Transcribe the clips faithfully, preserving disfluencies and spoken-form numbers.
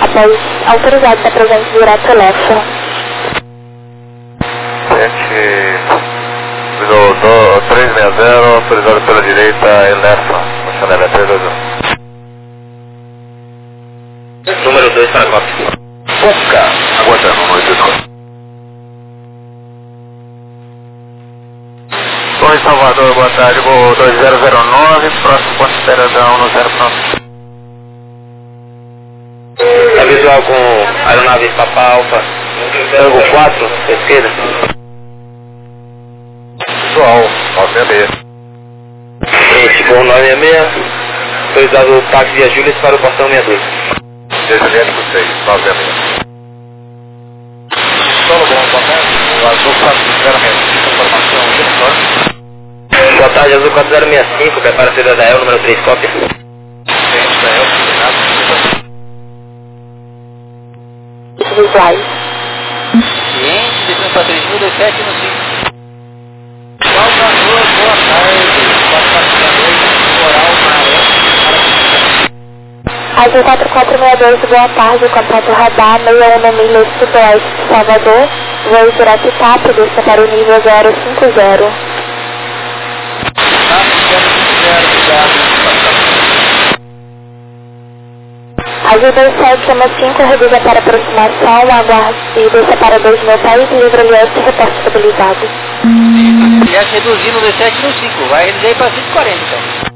após autorizado da presença virar teléfono. Gente, do trezentos e sessenta, autorizado pela direita, Elefa, funcionário trezentos e sessenta. Número dois para cópia. Fuca, aguardando, número dois. Oi, Salvador, boa tarde, vou dois zero zero nove, próximo ponto de espera um zero pronto. Tá visual com aeronave Papa Alfa, Tango quatro, à esquerda. Visual, nove seis seis. Gente, voo nove seis seis, autorizado o táxi via Júlia para o portão sessenta e dois. Desviando seis, nove seis seis. Solo bom, boa tarde, o Azul quatro zero seis cinco, informação, diretor. Boa tarde, Azul quatro zero seis cinco, prepara a saída da E L, número três, cópia. Cliente da E L, combinado. Visuais. Cliente, descendo para três mil e sete no cinco. Salvador, boa tarde. quatro quatro seis dois, Coral Maré. Azul quatro quatro seis dois, boa tarde, contato radar sessenta e um no milho sudoeste de Salvador, voo direto T A P, desça para o nível zero cinco zero. Azul dois sete cinco, reduza para aproximação, aguarde e desça para dois mil pés, livre L S, reporte estabilizado. Já se reduziu no dois sete no cinco, vai reduzir para cento e quarenta então.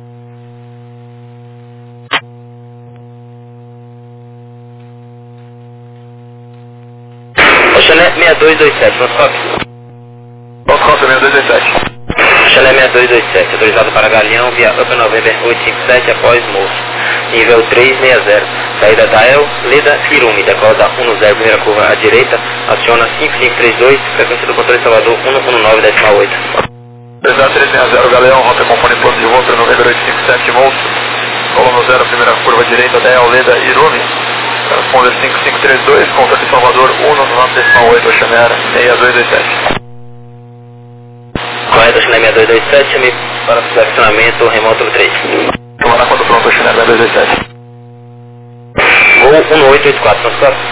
Oxané seis dois dois sete, pronto, cópia. Ponto com seis dois dois sete. Oxané seis dois dois sete, autorizado para Galeão via Upper November oito cinco sete após moço. Nível três seis zero, saída da E L, Leda, Irumi, decola um zero, primeira curva à direita, aciona cinco cinco três dois, frequência do controle Salvador cento e nove decimal oito. Exato, três seis zero, Galeão, rota compone plano de voo para November oito cinco sete, moço. Colo zero, primeira curva à direita da E L, Leda, Irumi. Transponder cinco cinco três dois, controle Salvador cento e nove decimal oito, Oxané seis dois dois sete. Correto, Oxané seis dois dois sete, me para flexionamento remoto três. Tomara quando pronto, Oxané seis dois dois sete. Voo um oito oito quatro, pronto, cópia.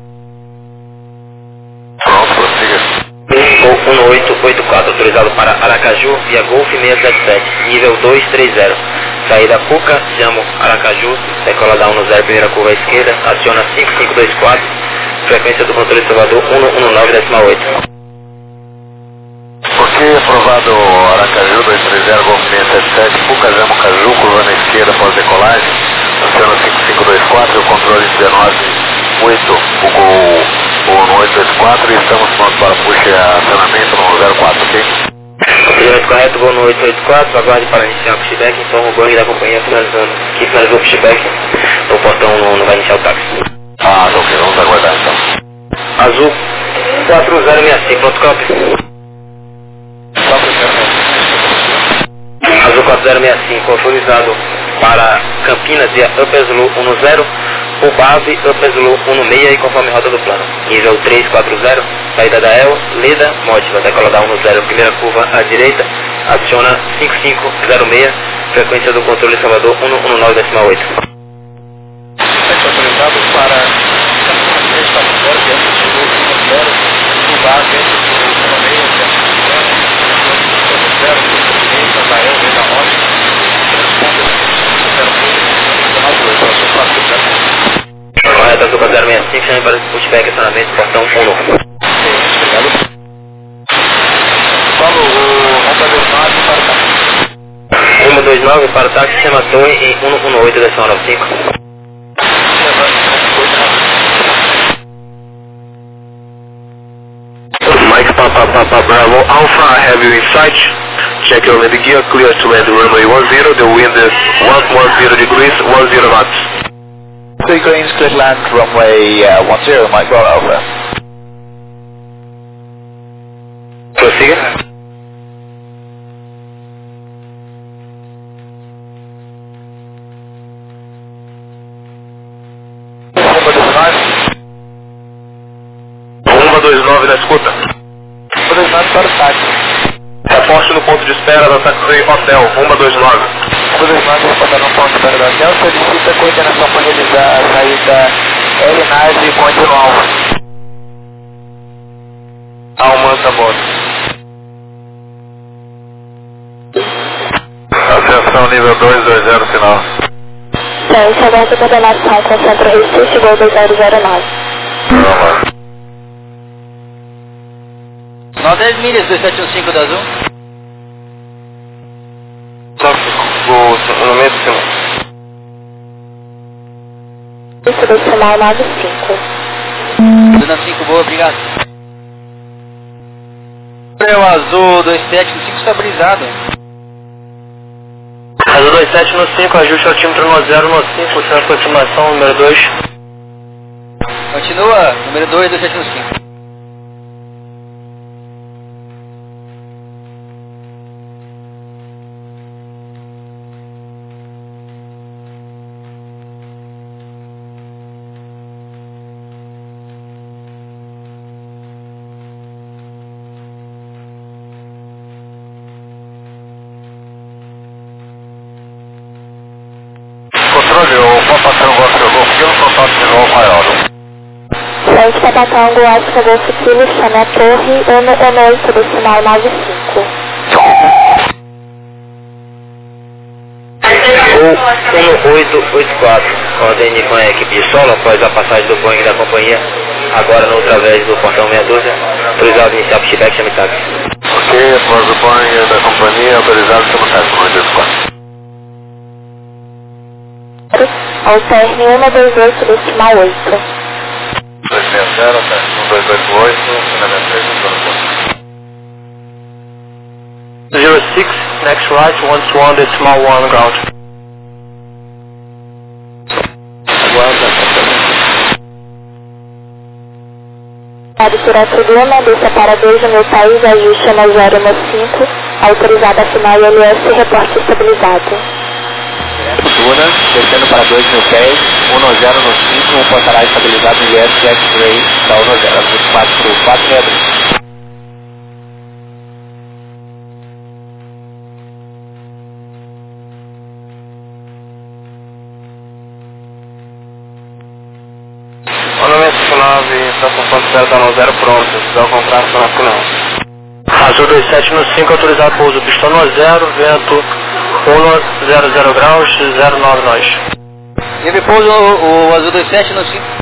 Pronto, prossiga. Voo um oito oito quatro, autorizado para Aracaju via Golf seis sete sete, nível dois três zero. Saída Cuca, Jamo, Aracaju, decola da um zero, primeira curva à esquerda, aciona cinco cinco dois quatro, frequência do controle Salvador cento e nove decimal oito. Por que aprovado Aracaju dois três zero, Golf seis sete sete, Cuca, Jamo, Caju, curva na esquerda após decolagem, aciona cinco cinco dois quatro, o controle dezenove oito, o Gol no oito oito quatro e estamos prontos para push e acionamento no zero quatro, ok? Procedimento correto, voo no oito oito quatro, aguarde para iniciar o pushback, informa o gangue da companhia finalizando, que finalizou o pushback, o portão não, não vai iniciar o táxi. Ah, ok, vamos aguardar então. Azul quatro zero seis cinco, pronto, cópia. Azul quatro zero seis cinco, autorizado para Campinas via Upper Zulu um zero, o base Upper Zulu um seis e conforme rota do plano. Nível três quatro zero, saída da E L, Leda, Módiva, decola da um zero, primeira curva à direita, aciona cinco cinco zero seis, frequência do controle Salvador cento e nove decimal oito. Autorizado para Campinas três quatro zero, via Zulu um zero, o base um seis, zero, direita da E L, Leda, Módiva, transponder zero seis, Correto, Azul quatro zero seis cinco, chame para pushback, acionamento, portão um. obrigado. Solo o Honda dois nove para o táxi. um dois nove para o táxi, chama Torre em cento e dezenove decimal nove cinco. Mike Papa Papa Bravo Alpha, have you in sight? Check your landing gear, clear to land runway one zero, the wind is one ten degrees, ten knots. Three Greens, clear to land runway uh, one zero, Mike Bravo Alpha. Prossiga. Rumba dois nove na escuta. Rumba dois nove para o táxi. Reposte no ponto de espera da Taxi Hotel, Rumba dois nove. Rumba dois nove, reportar no ponto de espera da hotel, solicita coordenação para realizar a saída L nove, continua alfa. Almança bordo. Ascensão nível dois dois zero, final. Ciência, aguarda coordenação com centro Recife, Gol dois zero zero nove. Vamos. nove dez milhas, dois sete um cinco da Azul. No meio do sinal. Isso do sinal nove cinco. Dona cinco, boa, obrigado. O Azul dois sete no cinco estabilizado. Azul dois sete no cinco, ajuste altímetro no zero no cinco, sem aproximação, número dois. Continua, número dois, dois sete no cinco. Controle, o Papa Tango Oscar Golf Kilo, contato de novo maior. Ciência, Papa Tango Oscar Golf Kilo, chame a torre um um oito do sinal nove cinco. O um oito oito quatro, ordem com a equipe de solo após a passagem do Boeing da companhia, agora no através do portão meia dúzia, autorizado iniciar pushback, chame táxi. Ok, após o Boeing da companhia, autorizado chame táxi no oito quatro. Alterne um dois oito do sinal oito. dois seis zero, um dois oito oito, finalmente três, zero six, next right, one swan, decimal one, ground. Pode tirar tribuna, desça para dois no meu país, ajuste no zero no cinco, autorizada a final I L S, reporte estabilizado. Duna, descendo para dois mil pés, um no zero no cinco, um portará estabilizado no I S X-Ray da um no zero, Azul quatro quatro meia dúzia. Ornamento nove, estação ponto zero, tá no zero pronto, se dá o contrato para final. Azul dois sete no cinco, autorizado pouso, pistão no zero, vento um zero zero graus, zero nove nós. E depois o, o Azul dois sete no cinco.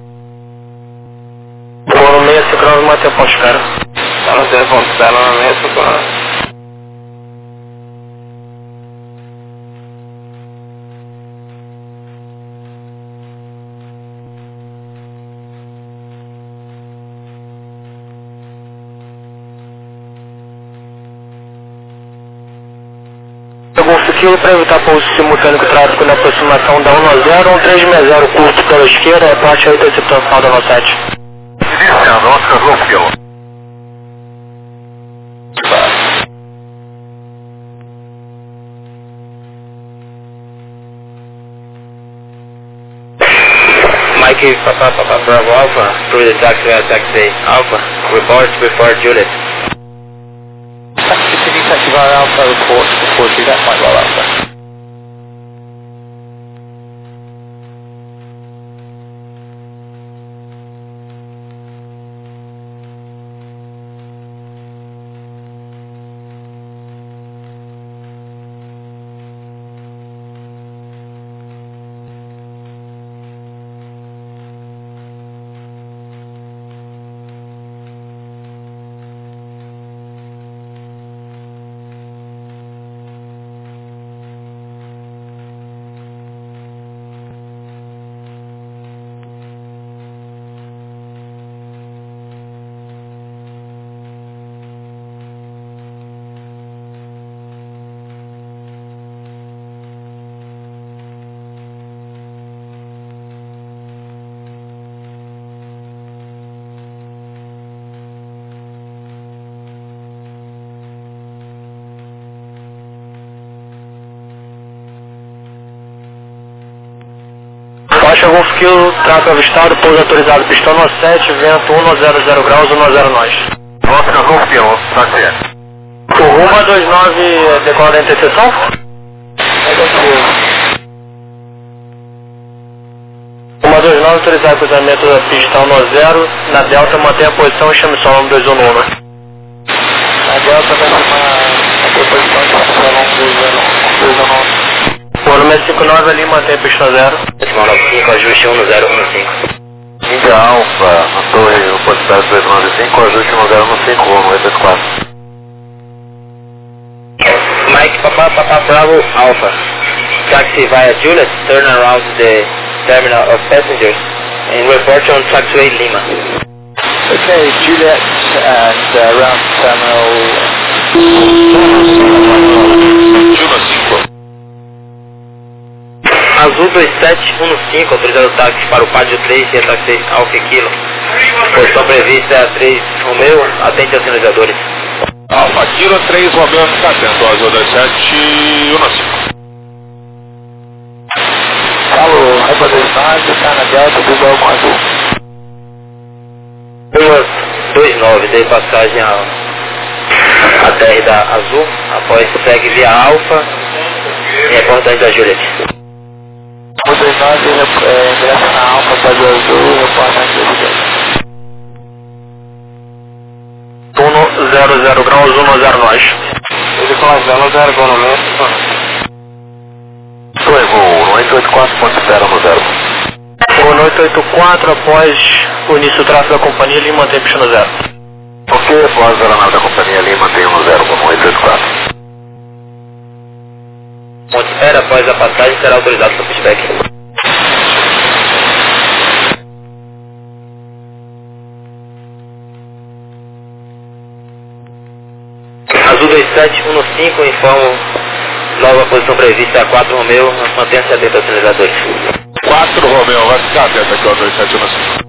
Foram meia sincronado, mantém a atmosfera. Tá no zero ponto zero, na meia sincronado. Golf Kilo para evitar pouso simultâneo com tráfego na aproximação da um no zero, um três seis zero curto pela esquerda, é parte oito recepção final da nove sete. Iniciando, Oscar Golf Kilo. Mike, Papa, Papa, Bravo Alpha, through the taxi, uh, taxi Alpha, report before Juliet. Can you ativar Alpha report before you that might well Alpha? Baixa Golf Kilo, tráfego avistado, pouso autorizado, pistão no sete, vento um zero zero graus, um zero nós. Oscar Golf Kilo, taxi. O rumo a dois nove decola da interseção? Uma dois Pode autorizar o cruzamento da pista um zero, na Delta mantém a posição e chame só o nome dois um um. A Delta vai chamar a posição e chame só o nome dois um um. O número cinco nove ali mantém a pista zero. Decimal nove cinco, ajuste um zero um cinco. Índia Alfa, na torre, o postado dois nove cinco, ajuste um zero um cinco, um oito quatro. Mike Papa Papa Bravo Alpha. Taxi via Juliet, turn around the terminal of passengers and report on taxiway Lima. Okay, Juliet and uh, around terminal. Juno cinco. Azul dois sete um cinco, autorizado o táxi para o Pádio três e a taxi Alfa Kilo. Posição prevista é a três Romeo, atente aos sinalizadores. Alfa Kilo três Romeo, fica atento, Azul dois sete um cinco. Alô, Alfa dois nove, está na Delta, do Igual com Azul. dois nove, dei passagem a, a T R da Azul, após segue via Alfa e reportagem da Juliet. O dois nove é, ingressa na Alfa, Pádio Azul, reportagem da Juliet. um zero zero graus, um zero nós. Ele com as velas zero grau no mesmo. Torre voo oito oito quatro ponto zero no zero. O oito oito quatro, após o início do tráfego da companhia, ele mantém a pista no zero. Ok, após a aeronave da companhia ali, mantém um zero como oito oito quatro. Ponte Espera, após a passagem, será autorizado para feedback. Azul dois sete um cinco, informo nova posição prevista a quatro Romeo, mantenha-se atento aos sinalizadores. quatro Romeo, vai ficar atento aqui ao dois sete um cinco.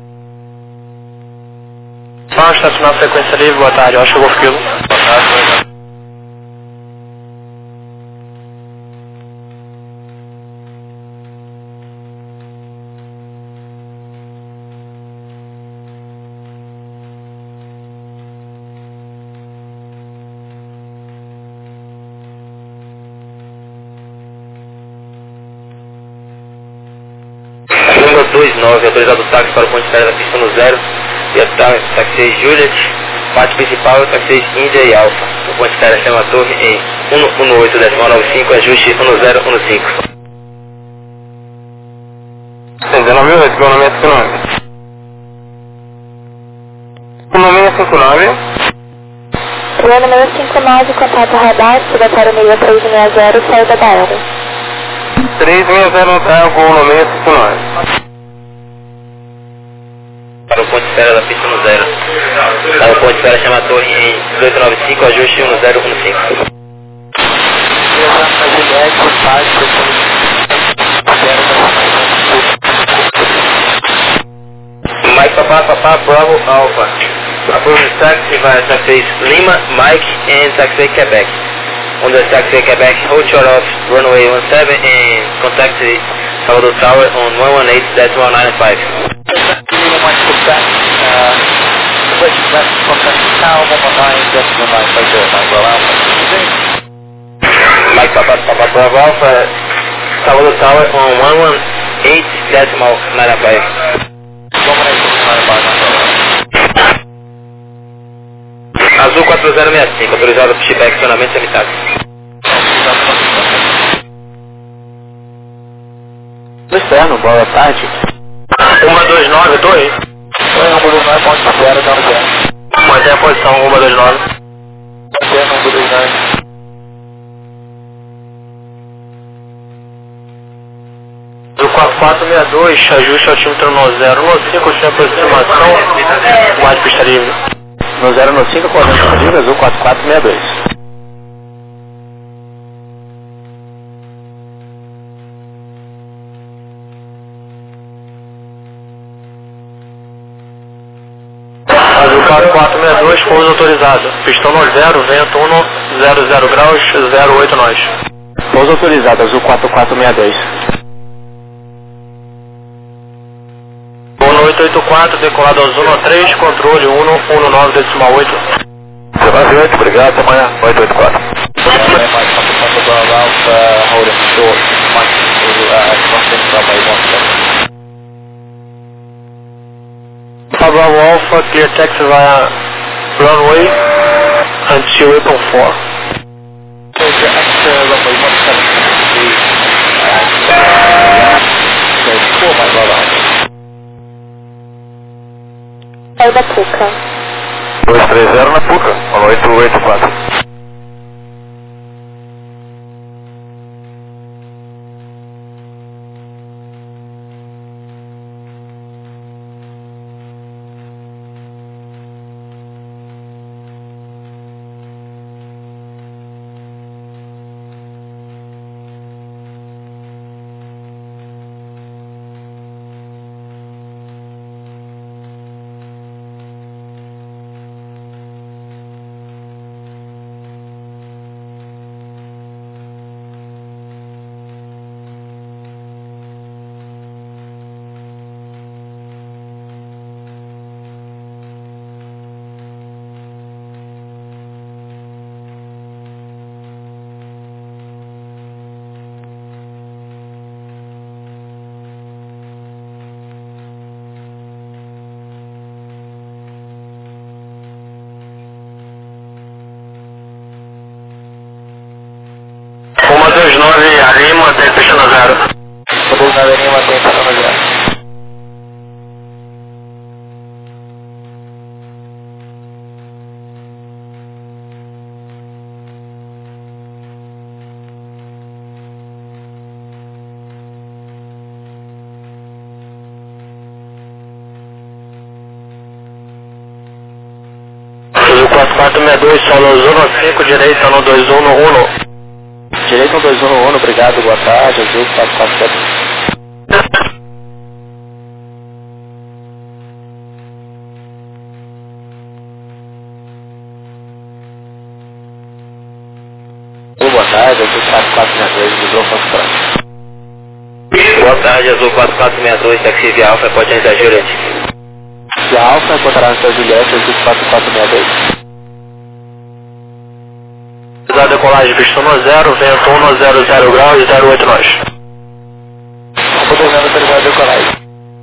Vamos estacionar a frequência livre, boa tarde, Oscar Golf Kilo. Boa tarde, boa tarde. dois nove, autorizado o táxi para o ponto de espera da pista no zero e a taxi Juliet, parte principal é taxi Índia e Alfa. O ponto de espera chama a torre em um um oito decimal nove cinco, ajuste um zero um cinco. dezenove mil, esse é o nome cinco nove. O nome é cinco nove. O número cinco nove, contato radar, siga para o nível três seis zero, saída da Elba. três seis zero, tá, com o nome é cinco nove. Para o ponto de espera da pista no zero. Para o ponto de espera chama a torre em dois nove cinco, ajuste um zero um cinco. Mike Papa Papa Bravo Alpha. Approve taxi via taxi Lima, Mike and taxi Quebec. On the taxi Quebec, hold short of runway one seven and contact the Salvador Tower on one one eight decimal nine five. Mike Papa Papa Bravo Alpha, Salvador Tower on one one eight decimal nine five. Azul quatro zero seis cinco, autorizado para feedback, acionamento semitáxi. Externo, boa tarde. um dois nove, tô aí. Oi, um dois nove, ponto zero, zero zero. Mantém a posição, um dois nove. Mantém um dois nove. Do quatro quatro seis dois, ajuste altímetro no zero um cinco, tinha aproximação, mais pista livre. No zero um cinco, correndo livre, azul quatro quatro seis dois. Azul quatro quatro seis dois, pouso autorizado. Pistão no zero, vento um zero zero graus, zero oito nós. Pouso autorizado, azul quatro quatro seis dois. oito oito quatro, decolado ao zona três, controle um um nove decimal oito. dezenove oito, obrigado, até amanhã, oito oito quatro. Bravo Alpha, clear taxi via runway until April four. Saiu da Puca. dois três zero na Puca, oito oito quatro. uma dois nove ali, mantém pista no zero. uma dois nove ali, mantém pista no zero. quatro quatro seis dois, solo zona cinco, direita no dois um no um. Direito no dois um no um, obrigado, boa tarde, azul quatro quatro sete. Boa tarde, azul quatro quatro seis dois, visou Foxtrot. Boa tarde, azul quatro quatro seis dois, taxi via Alfa, pode entrar Juliette. Via Alfa, encontrará no seu Juliette, azul quatro quatro seis dois. Da decolagem pista no zero, vento um no zero zero graus e zero oito nós. Rodovendo terminal de decolagem.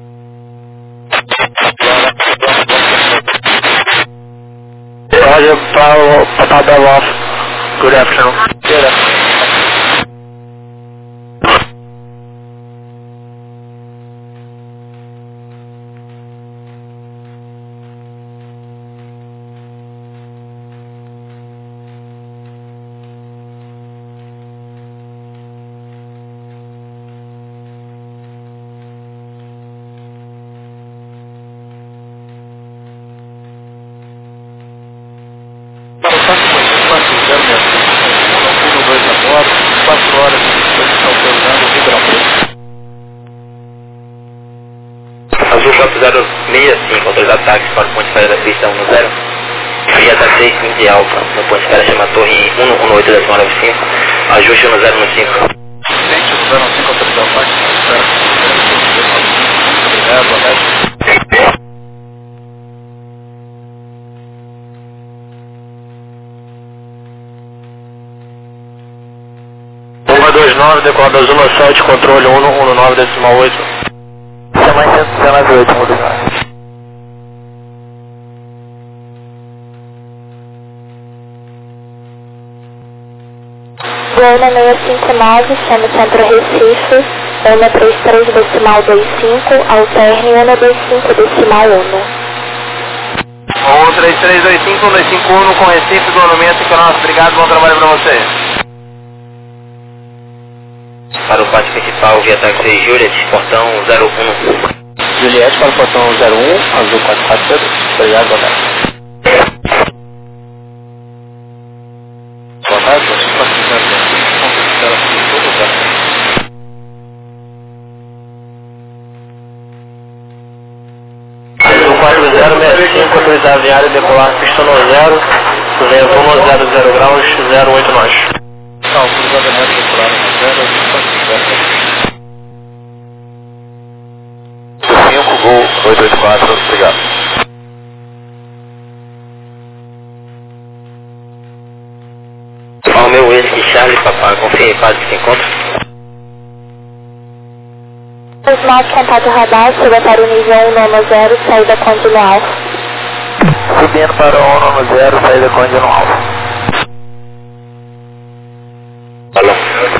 Roger, para Papa Bell off. Good afternoon. Good afternoon. quatro horas de estão terminando o Ribeirão Preto. Azul quatro zero seis cinco, autorizado táxi para o ponto de espera da pista um no zero. Via da seis vinte de Alfa, no ponto de espera chama Torre um no um no oito decimal nove cinco, ajuste no zero no cinco. Gente, no zero no cinco, autorizado táxi, espera. Obrigado, boa tarde. um dois nove, decolada azul no sete, controle um um nove decimal oito. Chama cento e dezenove oito, um dois nove. Goiânia seiscentos e cinquenta e nove, chama Centro Recife, um três três decimal vinte e cinco, alterne um dois cinco decimal um. um três três dois cinco, um dois cinco um com Recife, do Monumento, que é nosso. Obrigado, bom trabalho para você. Para o pátio principal, via táxi Juliette, portão zero um. Juliette para o portão zero um, azul quatro quatro sete. Obrigado, boa tarde. Boa tarde, você está precisando de todo lugar. Azul quatro zero seis cinco, autorizado aviário, decolar pista no zero, vento um no zero zero graus, zero oito nós. Não, autorizado aviário, decolar no zero, azul quatro zero. cinco, Gol oito oito quatro, obrigado. Ao meu whisky, Charlie Papai, confirme, padre, que se encontra. Smart, contato radar, suba para o nível um nono zero, saída contínuo alfa. Subindo para o um nono zero, saída contínuo alfa. Alô.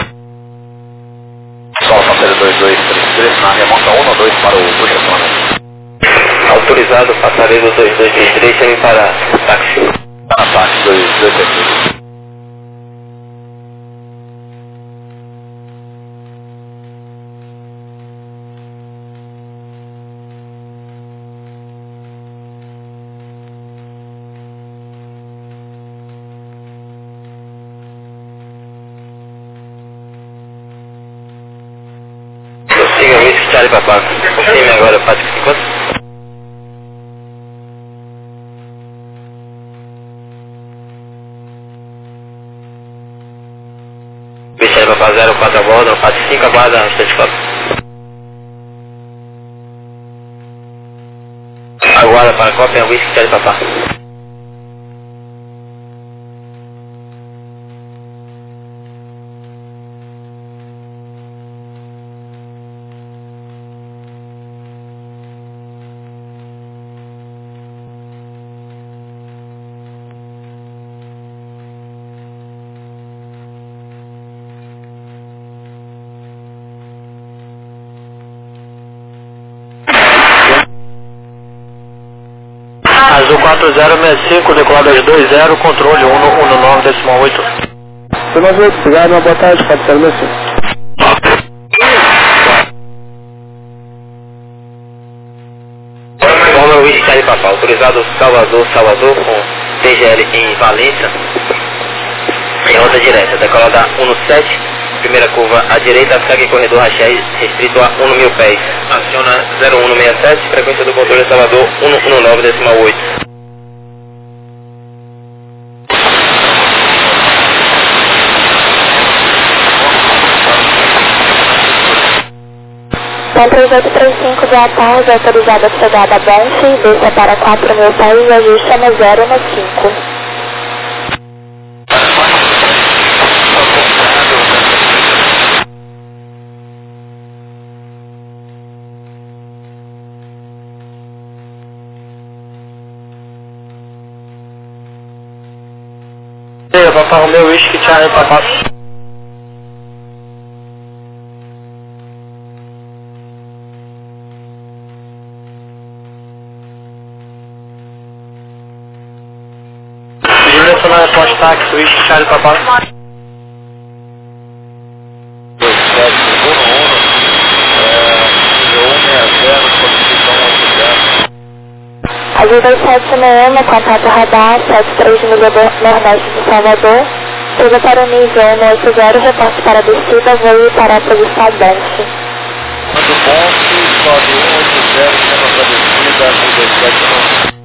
Sol, passageiro dois dois três três, na remonta um ou dois para o Bucha Plana. Autorizado, passageiro dois dois três três, chame para táxi. Para táxi dois dois três três. Siga o Whisky Charlie Papa. Confirme agora, Patrick cinquenta. Whisky Charlie Papa zero quatro a bordo, Patrick cinco, aguarda, instante quatro. Aguarda para a cópia, Whisky Charlie Papa. Azul quatro zero seis cinco, decolado às dois zero, controle um um nove decimal oito. nove oito, obrigado, uma boa tarde, quatro zero seis cinco. Como o Whisky Charlie Papa, autorizado Salvador, Salvador, com T G L em Valência, em rota direta, decolada um no sete, primeira curva à direita, segue corredor Rachel, restrito a um mil pés. Aciona zero um seis sete, frequência do controle Salvador um um nove decimal oito. Então, três oito três cinco, boa tarde, autorizada a chegada a Banff, desça para quatro mil pés e ajuste no zero no cinco. Papa Romeo Whisky Charlie Papa. Direcional pós-táxi Whisky Charlie Papa. dois sete um um, um seis zero, posição oito zero. Azul dois sete um, contato radar, sete três milha do nordeste de Salvador, suba para o nível um oito zero, reporte para a descida, voo para a posição Banff. Mando ponto, sobe um oito zero, chama para descida, azul dois sete um.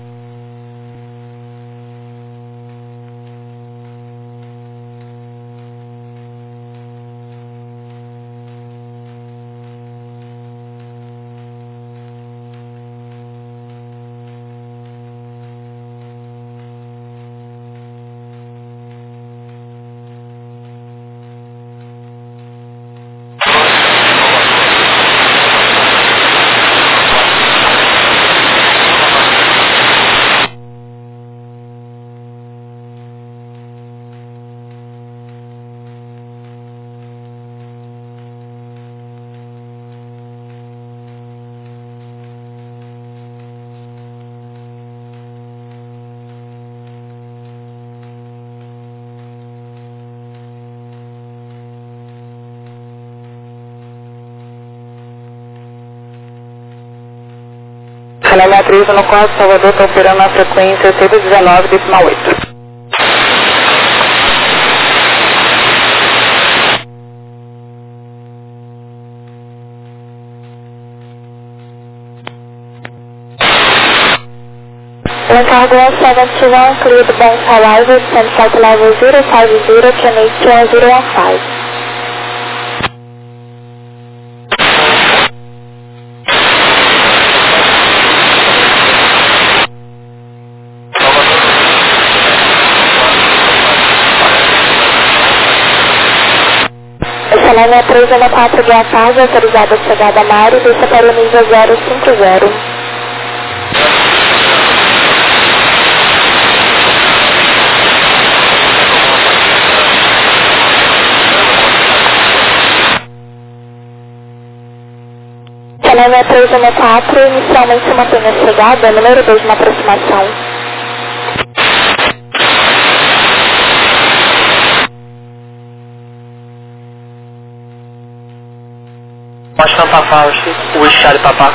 Canal Matriz no quatro, Salvador está operando na frequência cento e dezenove decimal oito. Encargo setenta e um, clear the bank arrival, send flight level zero five zero, Connect to one zero one five. Channel três um quatro, boa tarde, autorizada a chegada a Mário, deixa para o nível zero cinco zero. Channel três um quatro, inicialmente mantenha a chegada, número dois na aproximação. Washington Papa, Wish Charlie Papa.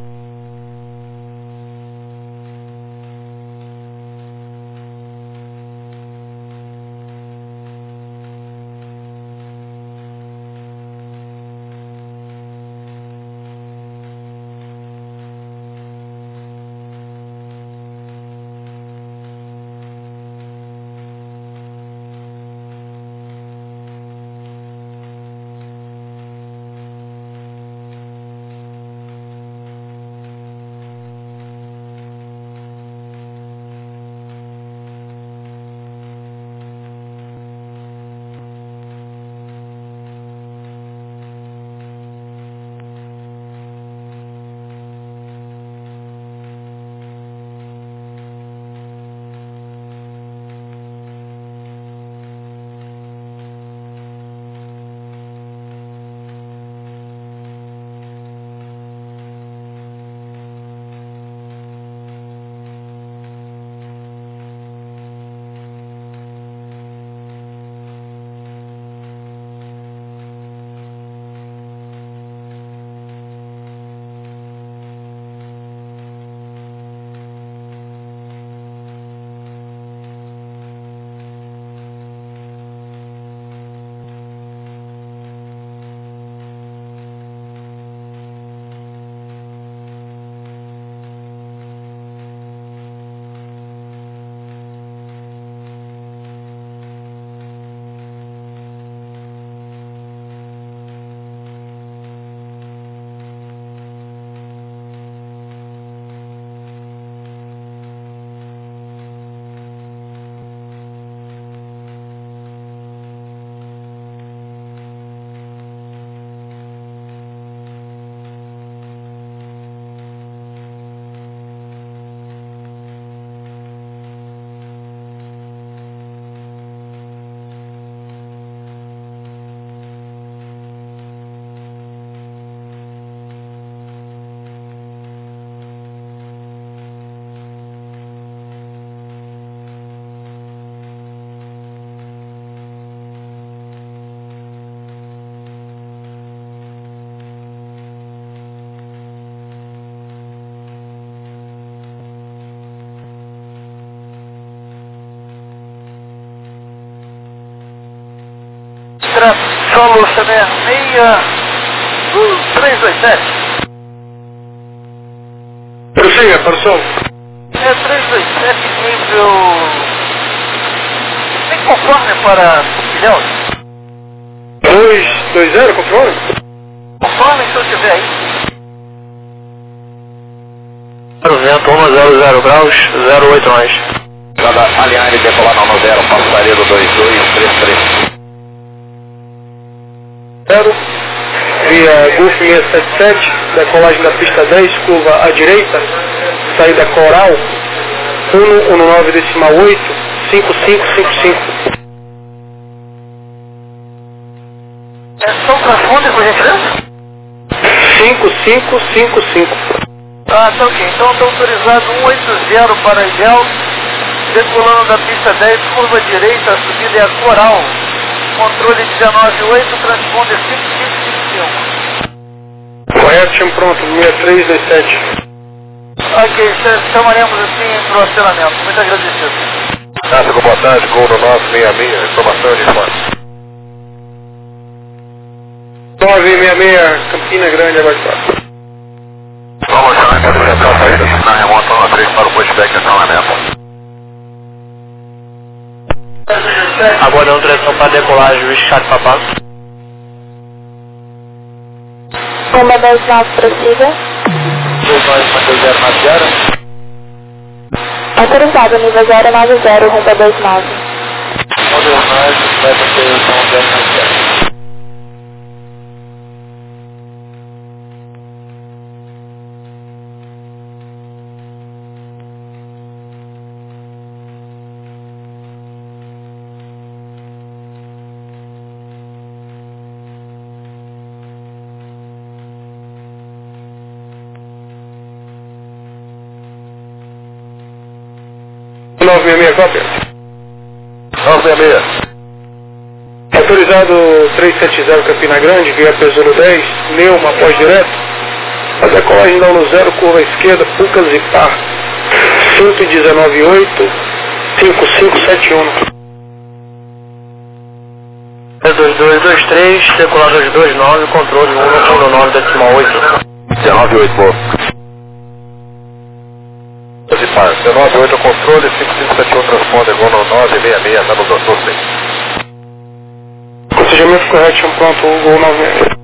Solo Channel três dois sete. Prossiga, professor. É três dois sete, nível... Tem conforme para Ilhéus? dois dois zero, conforme? Conforme se eu estiver aí. Vento um zero zero graus, zero oito nós. Aliane decolar na zero, passaria do dois dois três três. Zero, via Golf seiscentos e setenta e sete, decolagem da pista dez, curva à direita, saída Coral, um um nove decimal oito, cinco cinco cinco cinco. É só o transponde, por gentileza? cinco cinco cinco cinco. Ah, tá ok. Então está autorizado cento e oitenta para Ilhéus, decolando da pista dez, curva direita, a subida é a Coral. Controle dezenove oito, transponde cinco cinco cinco um. Correto, time pronto, seis três dois sete. Ok, chamaremos assim para o acionamento. Muito agradecido. Tráfego, boa tarde, gol no nosso seis seis, informação de fora. nove seis seis, Campina Grande, abaixo de quatro. Vamos chamar para o central, saída na remota um três para o pushback de acionamento. Aguardando direção para decolagem, o Charlie Papa. Uma dois nove, prossiga. dois nove, Matheus zero nove zero. Autorizado, nível zero nove zero, rumo a dois nove. dois nove, vai Matheus zero nove zero. nove seis seis, cópia. nove seis seis. Autorizado trezentos e setenta Campina Grande, via Pesouro dez, Neuma após direto. A decolagem da um zero, curva esquerda, Pucas e Par. cinco um nove oito, cinco cinco sete um. dois dois dois três, decolagem dois dois nove, controle um um nove decimal oito. dezenove oito, boa. dezenove oito, controle, cinco cinco sete um, transponde, gol no nove seis seis, tá no doutor seis. Procedimento correto, pronto, gol nove seis seis.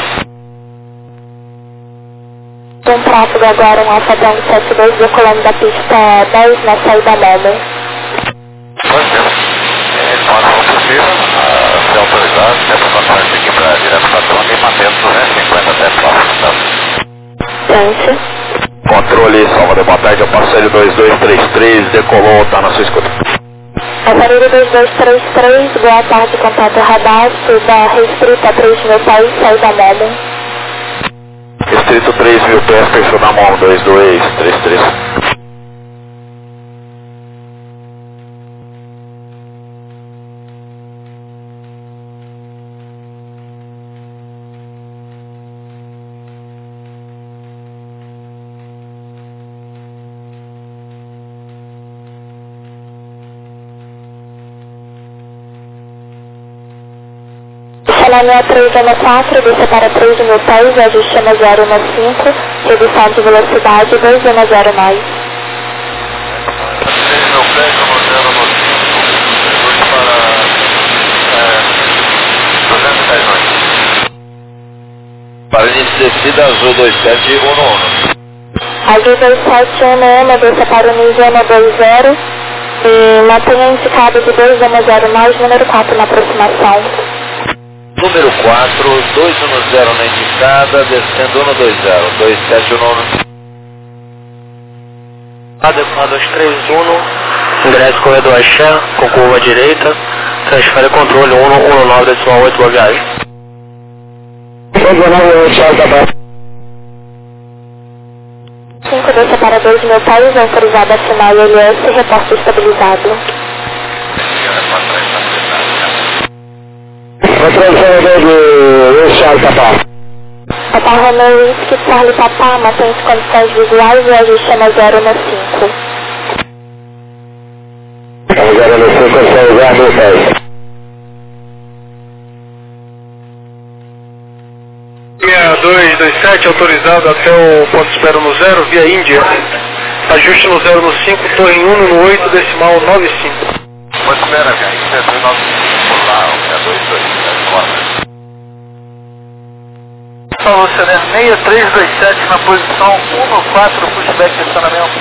Um tráfego agora, um Alfadão sete dois, decolando da pista dez na saída móvel. Pois mesmo. Eles falam possível, se autorizado, se essa passagem aqui para direto para Tona e mantendo duzentos e cinquenta até próximo. Gente. Controle, Salvador, boa tarde, eu passei dois dois três três, decolou, tá na sua escuta. Aparelho dois dois três três, boa tarde, contato radar, suba restrita três mil pés, saída móvel. Restrito três mil pés, perfil na mão, dois dois três três. Canal três zero quatro, desça para três mil pés, ajuste na zero no cinco, redução de velocidade dois zero zero mais. três mil pés, zero no cinco, dois para duzentos e dez mais. Para início de descida, Azul dois sete um um. Azul dois sete um um, desça para o nível um dois zero e mantenha indicado de dois zero zero mais, número quatro na aproximação. Número quatro, dois um zero na indicada, descendo um dois zero, dois sete um um. Adequado dois três um, ingresso corredor Axé, com curva direita, transfere controle um um nove decimal oito, boa viagem. cinco, desça para dois mil pés, autorizado a final L S, reporte estabilizado. Papá Romeo Whisky, Charlie Papá, mantém as condições visuais e ajuste na zero no cinco. zero no cinco, zero no seis. Via dois dois sete, autorizado até o ponto de espera no zero, via Índia. Ajuste no zero no cinco, torre um no oito, decimal nove cinco. Ponto de espera, cara, isso é dois nove cinco, lá, é dois dois sete. São Luciano, seis três dois sete na posição um no quatro, pushback de estacionamento.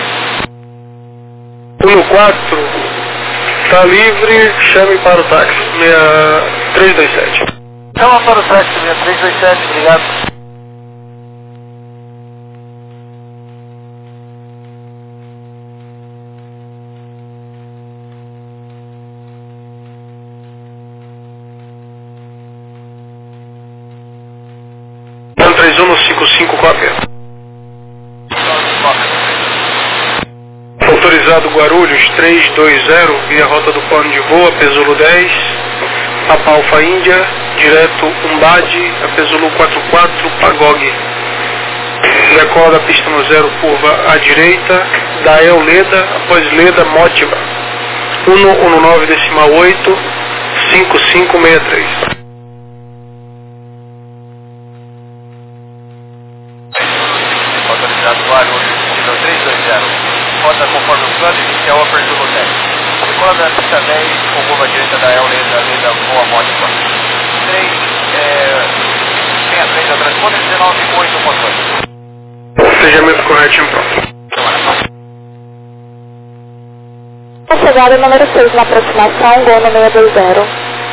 um no quatro, está livre, chame para o táxi, seis três dois sete. Chama para o táxi, seis três dois sete, obrigado. três um no cinco cinco, cópia. Autorizado Guarulhos três dois zero, via rota do plano de voo, Pesouro dez, Papa Alfa Índia, direto Umbade, Pesouro quatro quatro, Pagog. Decola da pista no zero, curva à direita, Dael Leda, após Leda, Mótiba. um um nove decimal oito, cinco cinco seis três. Autorizado Guarulhos, nível três dois zero. Rota conforme o plano inicial, apertura no dez. Decola da pista dez, com curva direita da El Leda, Leda, Boa Mótica. três, é... seis três, a transponder dezenove oito, controle. Procedimento correto, pronto. Chegada número seis na aproximação, gol no seis dois zero.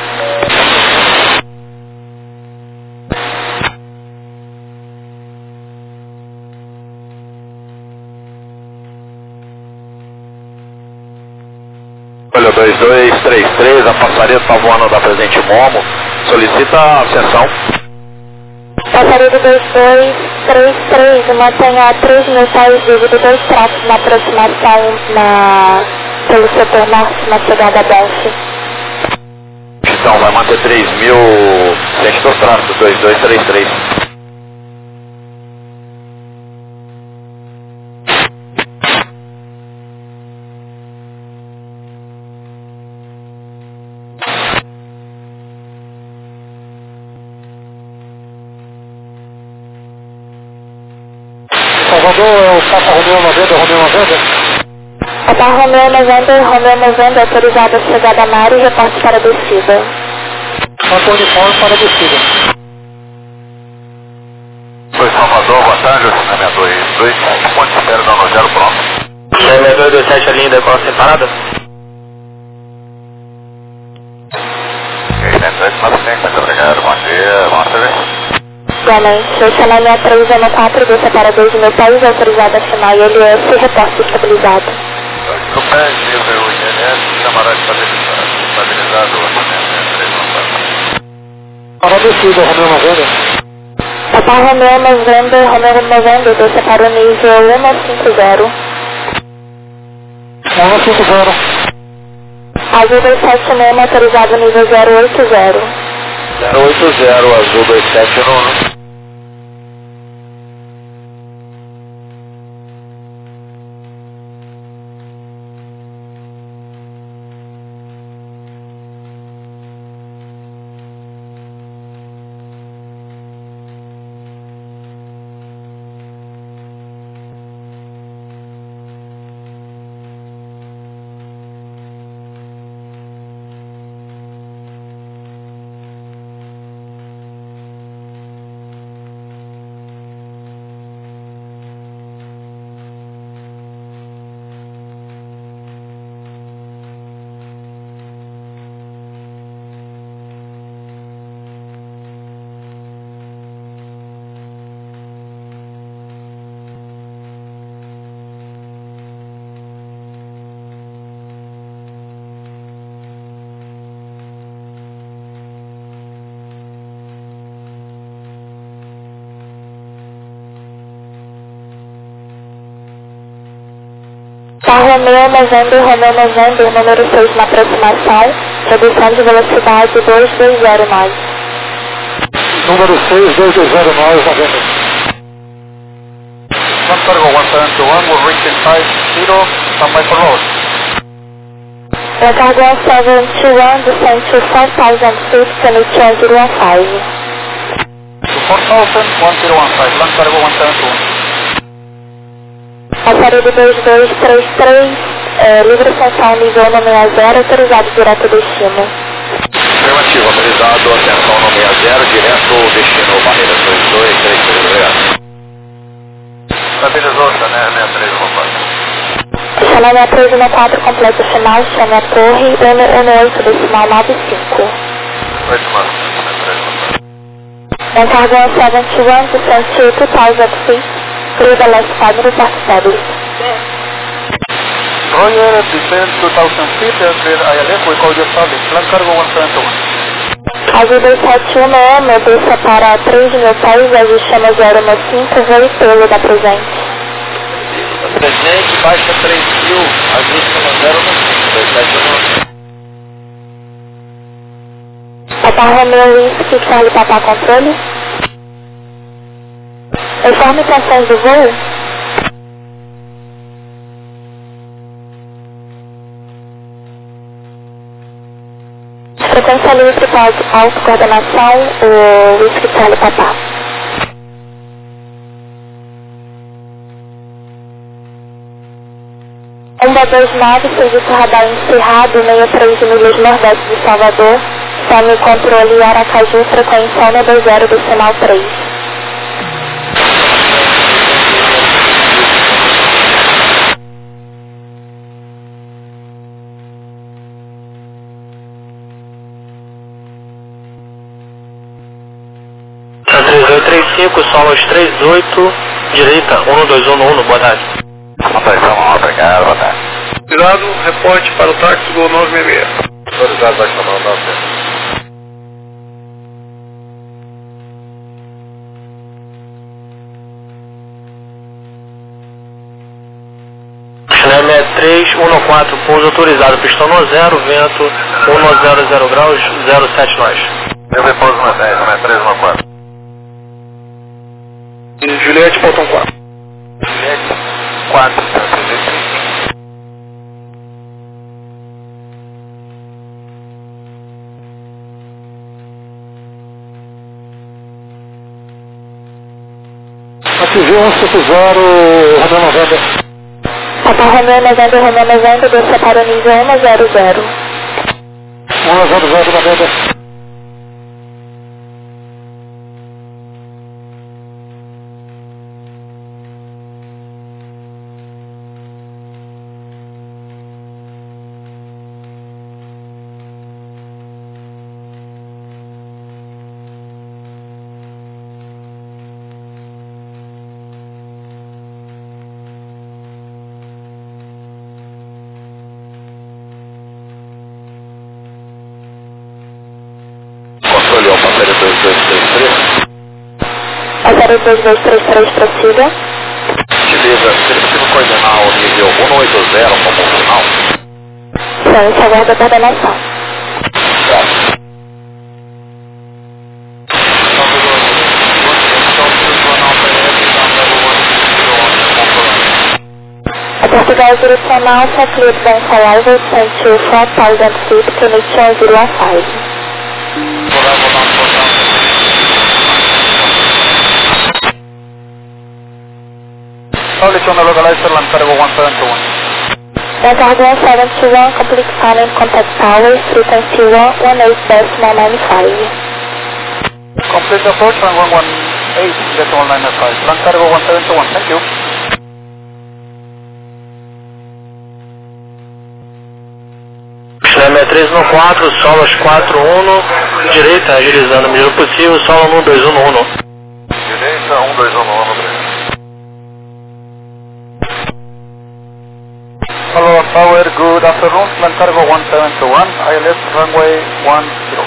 Olha, dois dois três três, a passaria está voando da Presidente Momo, solicita a sessão. Passaria dois dois três três, mantenha três mil pés, dívido dois tratos na aproximação na pelo setor norte na chegada a Belche. Então, vai manter três mil, sector tráfego dois dois três três. Salvador é o Papa Romeu noventa, Romeu noventa? Papa Romeu noventa, Romeu noventa, autorizado a chegada a Mari e reporte para a descida. Antônio uniforme para a descida. Foi Salvador, boa tarde, oficina dois dois sete, ponte espera da zero pronto. seis dois dois sete, a linha da cola separada. Ok, dentro desse movimento, muito obrigado, bom dia, vamos ver. Igualmente, o canal é três um quatro, do separador de metais, autorizado a final e L S, reporte estabilizado. No pé, nível I N S, chamará estabilizado, três um quatro. Para a descida, Romeu noventa. Papa Romeu noventa, Romeu noventa, do separador nível um cinco zero. um cinco zero. Azul dois sete nove, autorizado nível zero oito zero. zero oito zero, azul dois sete nove. Papa Romeu noventa, Romeu noventa, número seis na aproximação, redução de velocidade dois dois zero nove. Número seis dois dois zero nove, noventa. One cargo one seven two one, we're reaching five zero, standby for load. The cargo one seven two one, descend to five thousand feet, Sunny zero zero one five. four thousand, one zero one five, land cargo one seven two one. Aparelho dois dois três três, é, livre ascensão nível um seis zero, autorizado direto destino. Afirmativo, autorizado, atenção no seis zero, direto destino, barreira dois dois três três, obrigado. Estabilizou, né, seis três um quatro. Chanel seis três um quatro, completo final, chame a torre, um um oito, decimal nove cinco. oito nove cinco, seis três um quatro. Then cargo one seven two one, descend to two thousand feet, clear the left side, report status. Roger, descend two thousand feet, clear I L F, we call you established. Land cargo one seven two one. Azul dois sete um nove, desça para três mil pés, ajuste chama zero um cinco, voo e pelo da presente. Presente, baixa três mil, ajuste chama zero um cinco, dois sete nove. Papa Romeu Whisky, Charlie Papa controle. Informe intenções do voo. Frequência livre para autocoordenação, o Whisky Charlie Papa. um dois nove, serviço radar encerrado, sessenta e três milhas nordeste de Salvador, Sami controle Aracaju, frequência um dois zero, decimal três. três oito três cinco, solos três oito, direita, um dois um um, boa tarde. Atenção, obrigado, boa tarde. Cuidado, reporte para o táxi Gol nove seis seis. Autorizado, vai chamar o nove. Chanel três um quatro, pouso autorizado, pistão no zero, vento um zero zero graus, zero sete nós. Eu repouso na dez, não é três um quatro. Juliette, Botão quatro. Juliette, quatro, sessenta e cinco. A C V um sete zero, Romeu noventa. Papa Romeu noventa, Romeu noventa, desça para o nível um zero zero. um zero zero noventa. A zero dois dois três três prossiga. Utiliza seletivo coordenal nível um cento e oitenta como final. Sim, isso aguarda a coordenação. Certo. A Portugal direcional for cleared bank arrival sent to four thousand feet to Nichon zero five. Publish on the localizer Lancargo one seven two one. Lancargo one seven two one, complete silent contact tower, frequency one eight decimal nine five. Complete approach on one one eight decimal nine five. Lancargo one seven two one, thank you. sessenta e três no quatro, solos quatro um, direita, agilizando o medida possível, solo um dois um um. Direita um dois um um. Hello, power, good afternoon. Lancargo one seven two one, I L S runway one zero.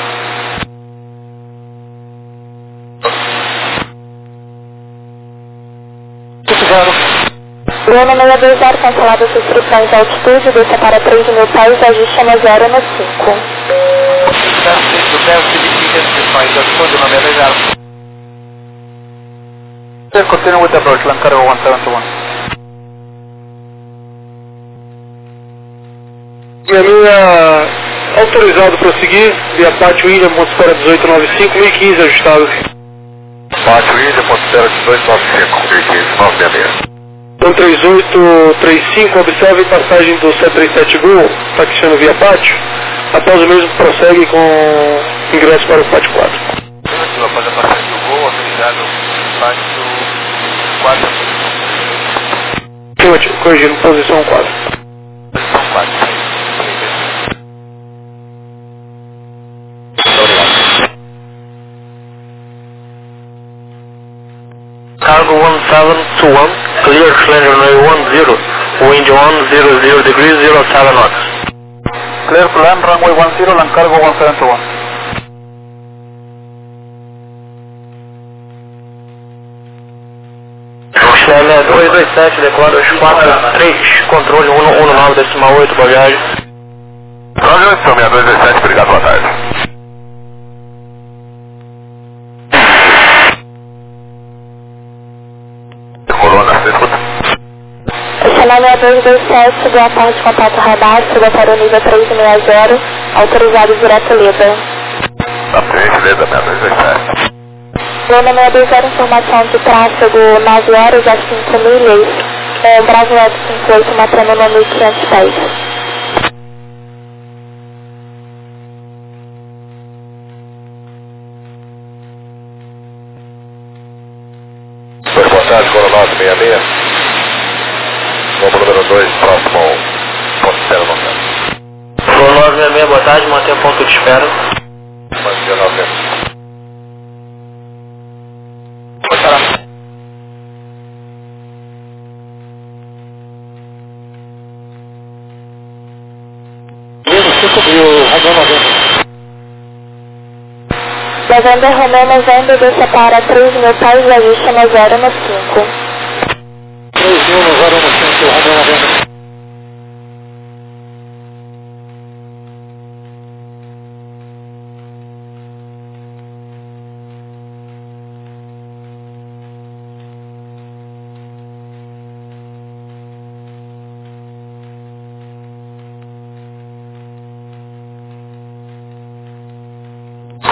Bruno seis dois zero, cancelado as instruções de altitude, desça para três mil pés, ajuste no zero no cinco. Continue with the approach, Lancargo one seven two one. E a minha autorizado para seguir, via Pátio Ilha, Motosfera dezoito noventa e cinco, mil e quinze ajustado. Pátio Ilha, Motosfera dezoito noventa e cinco, mil e quinze, nove seis seis. um três oito três cinco, observe passagem do sete três sete Gol, taxiando via Pátio. Após o mesmo, prossegue com ingresso para o Pátio quatro. Após a passagem do Gol, autorizado Pátio quatro. Afirmativo, corrigindo, posição quatro. Posição quatro. Cargo one seven two one, clear clear runway one zero, wind one zero zero degrees, zero seven knots. Clear to land, runway one zero, Lancargo one seven two one. Chile dois dois sete, declara os quatro três, controle um um nove decimal oito, bagagem. Roger, são seis dois dois sete, obrigado, boa tarde. Coluna, você escuta? Canal seis dois dois sete, boa tarde, contato radar, suba para o nível três seis zero, autorizado direto Leda. Tá frente, Leda, seis dois dois sete. Bruno seis dois zero, informação de tráfego nove horas a cinco milhas, é, Bravo Web cinquenta e oito, matando no mil e quinhentos pés. Boa tarde, Coronel seis seis seis. Vamos número dois, próximo ponto de espera noventa. Coronel seis seis seis, boa tarde, mantenha ponto de espera. Mantenha noventa. Você cobriu Romeu noventa. Novembro Romeu noventa, desça para três mil pés, ajuste no zero no cinco. três mil no zero no cinco, Romeu noventa.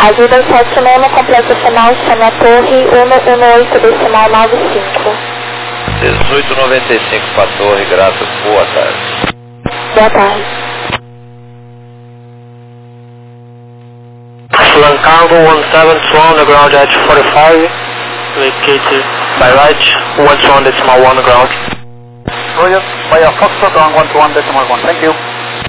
Azul dois sete nono, complexo final, chama a torre um um oito decimal nove cinco. dezoito noventa e cinco para a torre, graças, boa tarde. Boa tarde. Lancango one seven, Swan, the ground edge forty-five, vacate by right, one Swan decimal one, the ground. Roger, via Foxtrot on one to one decimal one, thank you.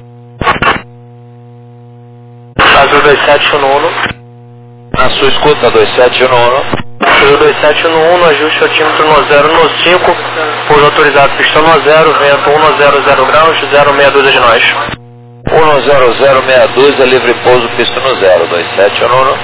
Azul dois sete nono. Na sua escuta, dois sete nono. Azul dois sete no um, ajuste altímetro no zero no cinco, pouso autorizado pistão no zero, vento um zero zero graus, zero seis dois de nós. um zero zero seis dois, é livre pouso, pista no zero, dois sete nono.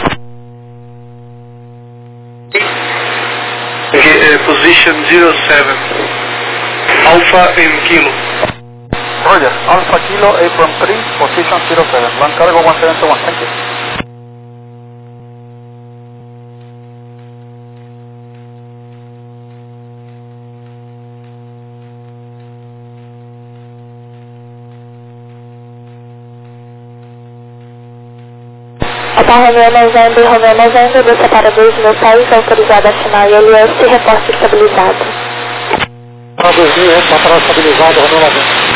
Uh, position zero seven, Alpha in Kilo. Roger, Alpha Kilo, Apron three, position zero seven, land cargo one seven one, thank you. Está Romeu noventa e Romeu noventa, desça para dois mil seis, autorizado a assinar I L S, reporte estabilizado. Para dois mil, reporte estabilizado, Romeu noventa.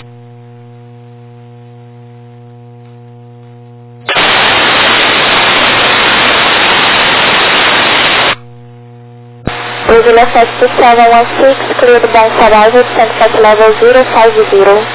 Brazil F S two seven one six, cleared bounce arrival, descent flight level zero five zero.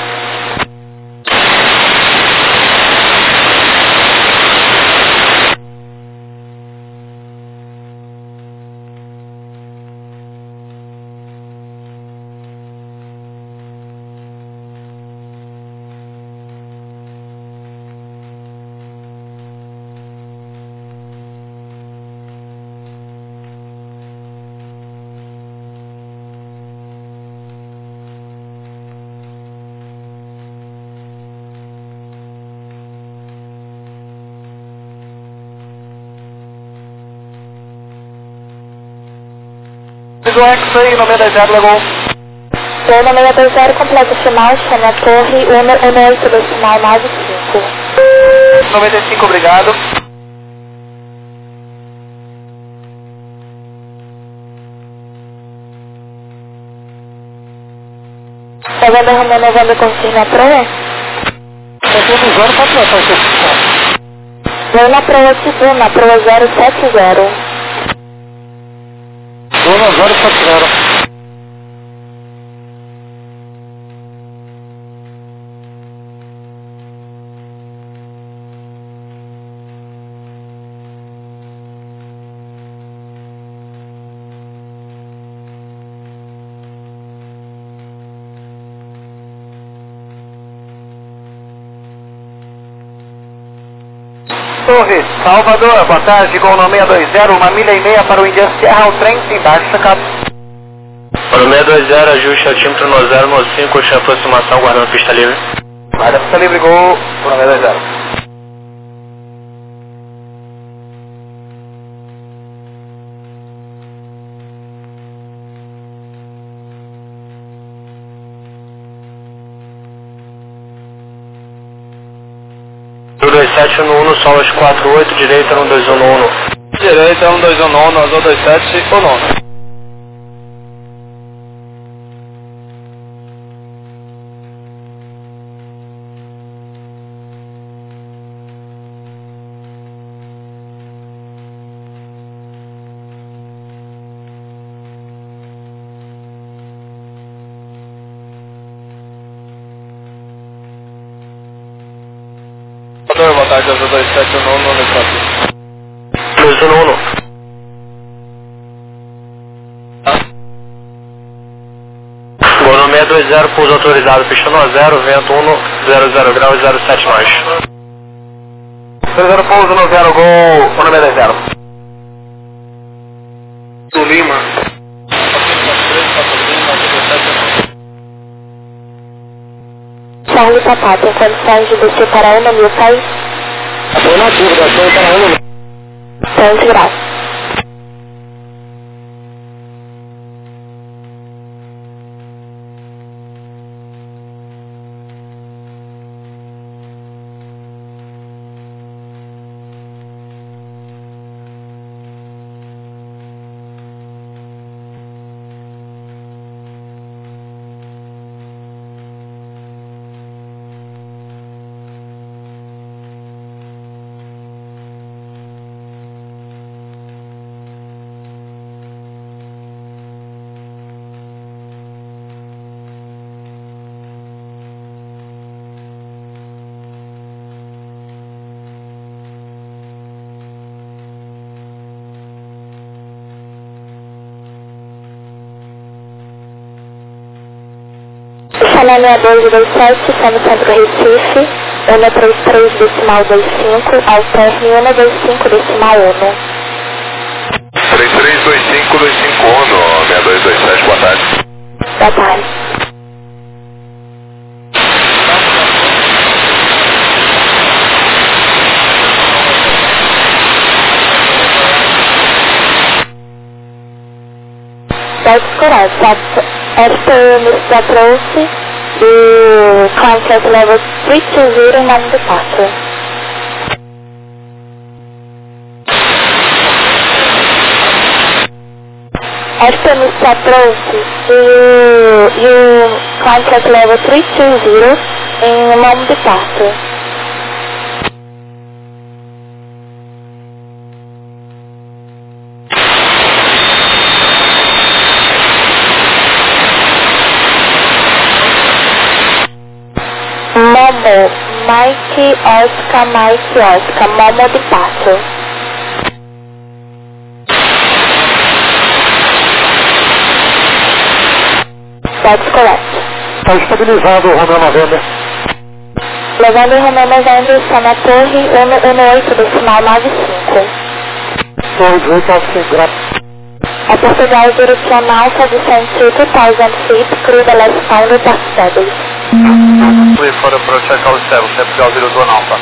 Visual X-Ray, nome da zero, levou. Voo nome da zero, completo final, chama a torre um um oito decimal nove cinco. noventa e cinco, obrigado. Novembro Romeu novembro, confirma a proa? Eu estou usando para tratar esse sistema. Voo na proa Tibuna, proa zero sete zero. Estou na zero sete zero. Torre, Salvador, boa tarde, Gol no seis dois zero, uma milha e meia para o Indian Sierra, o trem embaixo, sacado. Para o seis dois zero, ajuste altímetro no zero no cinco, chama aproximação, guardando pista livre. Guarda pista livre, Gol, por seis dois zero. dois sete no um, sol às quatro oito, direita no dois um no um. Direita um dois um nono, azul dois sete um nono. Boa tarde, azul dois sete um nono, no espaço. dois um no um. Gol no seis dois zero, pouso autorizado, pista no zero, vento um zero zero graus, zero sete mais. zero zero pouso no zero, Gol, no seis dois zero. Do Lima. Charlie Papá, tem condições de descer para uma mil seis? Estou na dúvida, estou para uma milha. Então, de graça. Canal seis dois dois sete, São Centro Recife, um três três decimal dois cinco, alterne um dois cinco decimal um. três três dois cinco dois cinco um, seis dois dois sete, boa tarde. Boa tarde. That's correct. That's after Mister Trouxe, the contact level three two zero nine departure. After Mister Trouxe, you, you contact level three two zero in one departure. Momo, Mike Oscar, Mike Oscar, Momo departure. That's correct. Está estabilizado o Romeo November. Levando o Romeo November, está na torre um oito decimal nove cinco. Torre de oito nove cinco, graças. A Portugal direcional for descent to two thousand feet, crew the last founder past Pebbles. Please for approach Echo seven, Portugal zero two Alpha.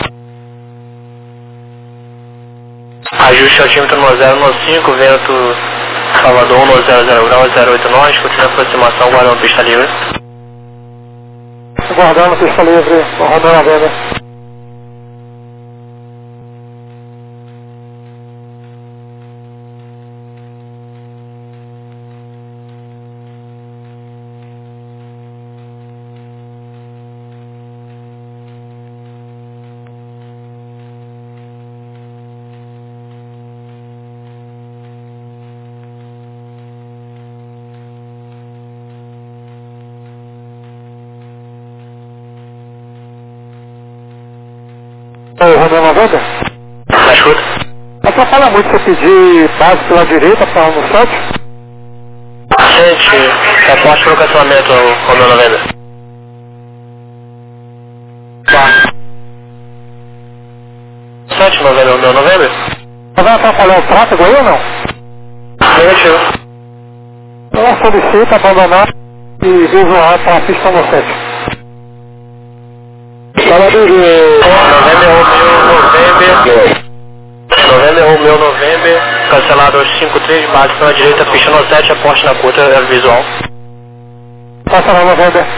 Ajuste altímetro no zero no cinco, vento Salvador um zero zero grau, zero oito nós, continua aproximação, guardando pista livre. Guardando pista livre, o Romeo November. O Romeo November? Na escuta? Atrapalha muito você pedir base pela direita para no sete? Gente, reporte para o cancelamento, Romeo November. Tá. sete November, Romeo November? Mas vai atrapalhar o tráfego aí ou não? Negativo. Então solicita abandonar e visual para a pista no sete. Fala do November, Romeo November. November, Romeo November. Cancelado aos cinco três, base pela direita, pista no sete, aporte na curta, é visual. Passa na November.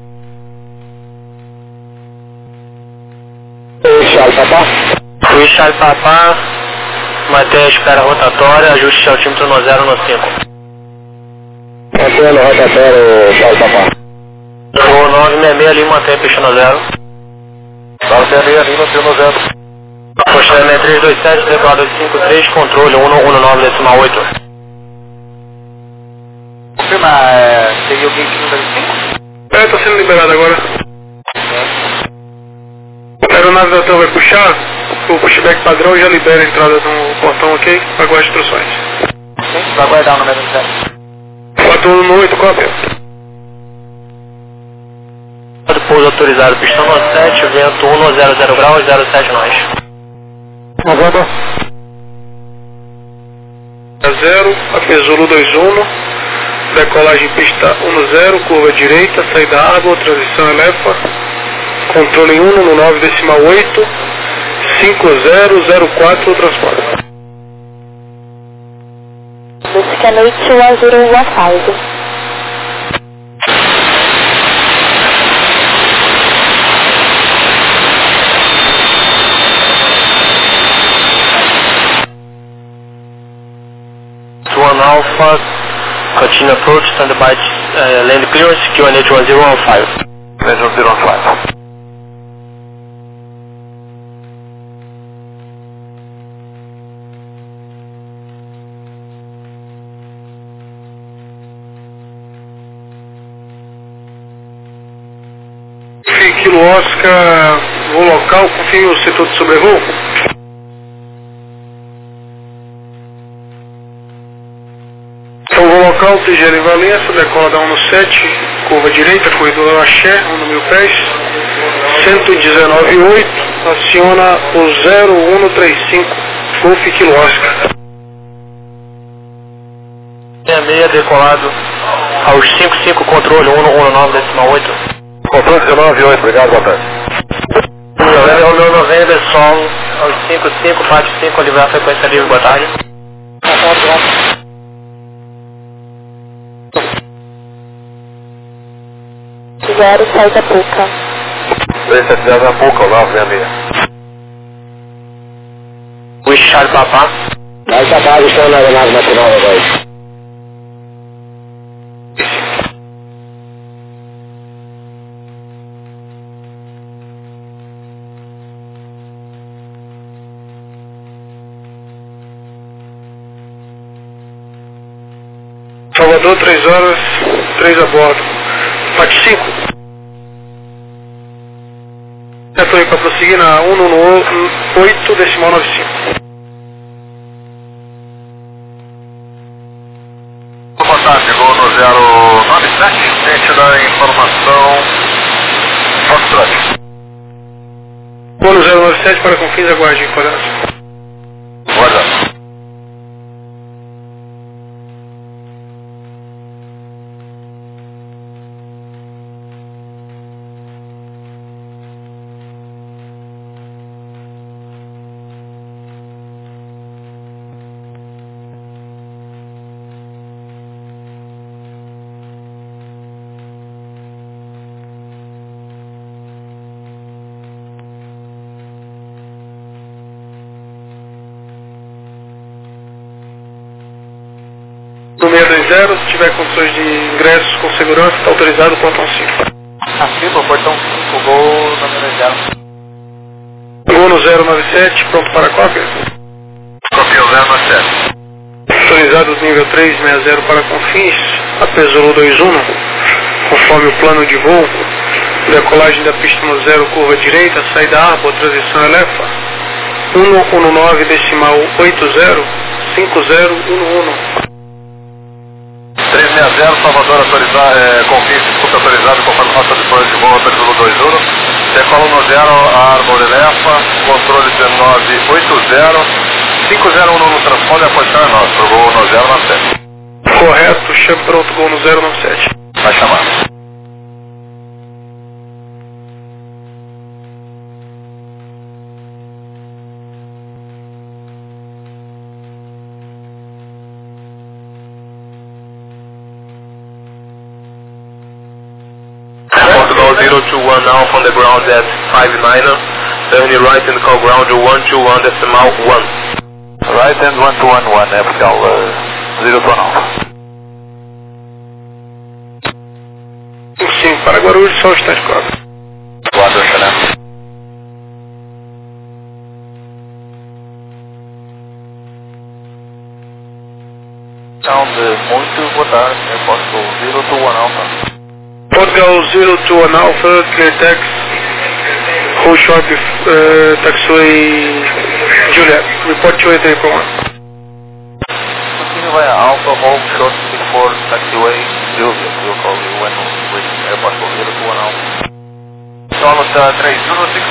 Charlie Papá. Luiz Charlie Papá. Mantém a espera rotatória, ajuste altímetro no zero no cinco. Mantendo rotatório, Charlie Papá. O nove seis seis ali, mantém a pista no zero. nove seis seis ali, mantendo no zero. Posteriormente três dois sete, decorador cinco três, controle um um nove decimal oito. Confirma, é, seria o gate número cinco? É, tá sendo liberado agora. A aeronave da T A M vai puxar, o pushback padrão já libera a entrada no portão, ok? Aguarde as instruções. Sim, vai aguardar o número zero. quatro um oito, cópia. Pouso autorizado, pistão no sete, vento um zero zero graus, zero sete nós. Novembro. zero, Apesolo dois um, decolagem pista um zero, curva direita, saída água, transição elefa, controle um no nove decimal oito, cinco zero zero quatro, transporte. Descanei two one zero one five. one Alpha, continue approach, stand by uh, land clearance, Q N H one zero one five. Land one zero one five. Kilo Oscar, voo local, confirme o setor de sobrevoo. Então, voo local, Alto Gelo em Valença, decola da um no sete, curva direita, corredor Axé, um no mil pés, cento e dezenove vírgula oito, aciona o zero um três cinco, Golf Kilo Oscar. sessenta e seis, decolado aos cinquenta e cinco, controle um um nove decimal oito. Controle dezenove oito, obrigado, boa tarde. Novembro, Romeu November, Sol, aos cinquenta e cinco, Fátio cinco, livrar a frequência livre, boa tarde. Zero, sai da Puca. três sete zero na Puca, Olavo, sessenta e seis. Wichar Papá. Vai tapar, estou na aeronave nacional agora. Salvador, três horas, três a bordo. Fátio cinco. Estou aí para prosseguir na um um oito decimal nove cinco. Boa tarde, gol no zero nove sete, frente da informação Foxtrot. Gol no zero nove sete para Confins, aguarde coordenação. Guarda. No seis dois zero, se tiver condições de ingressos com segurança, está autorizado o portão cinco. Afirma, portão cinco, gol número zero. Gol no zero nove sete, pronto para a cópia. Copia o zero nove sete. Autorizado nível três sessenta para Confins, Apesolo dois um, conforme o plano de voo. Decolagem da pista no zero, curva direita, saída Arbo, transição Elefa. um um nove decimal oito zero, cinco zero um um. três sessenta, Salvador autorizado, é, Confins, disputa autorizado conforme rota de plano de voo, Apesolo dois um. Decola no zero, Arbor Elefa, controle dezenove oito zero, cinco zero um no transponder, a posição é nossa, gol no zero nove sete. Correto, chame pronto, gol no zero nove sete. Vai chamar. Portugal zero two one Alpha on the ground at five niner, turning right and call ground one two one decimal one. Right and one two one one, é oficial uh, zero two one Alpha. Sim, para Guarulhos, só o instante cópia. Guarda, excelente. Sound muito boa tarde, é Portugal zero two one Alpha. Portugal zero two one Alpha, clear tax, hold short, uh, taxiway Juliet, report to eight eight one. Continue via Alpha, hold short before taxiway Juliet, we'll call you when we reach airport zero two one Alpha. Solo três um six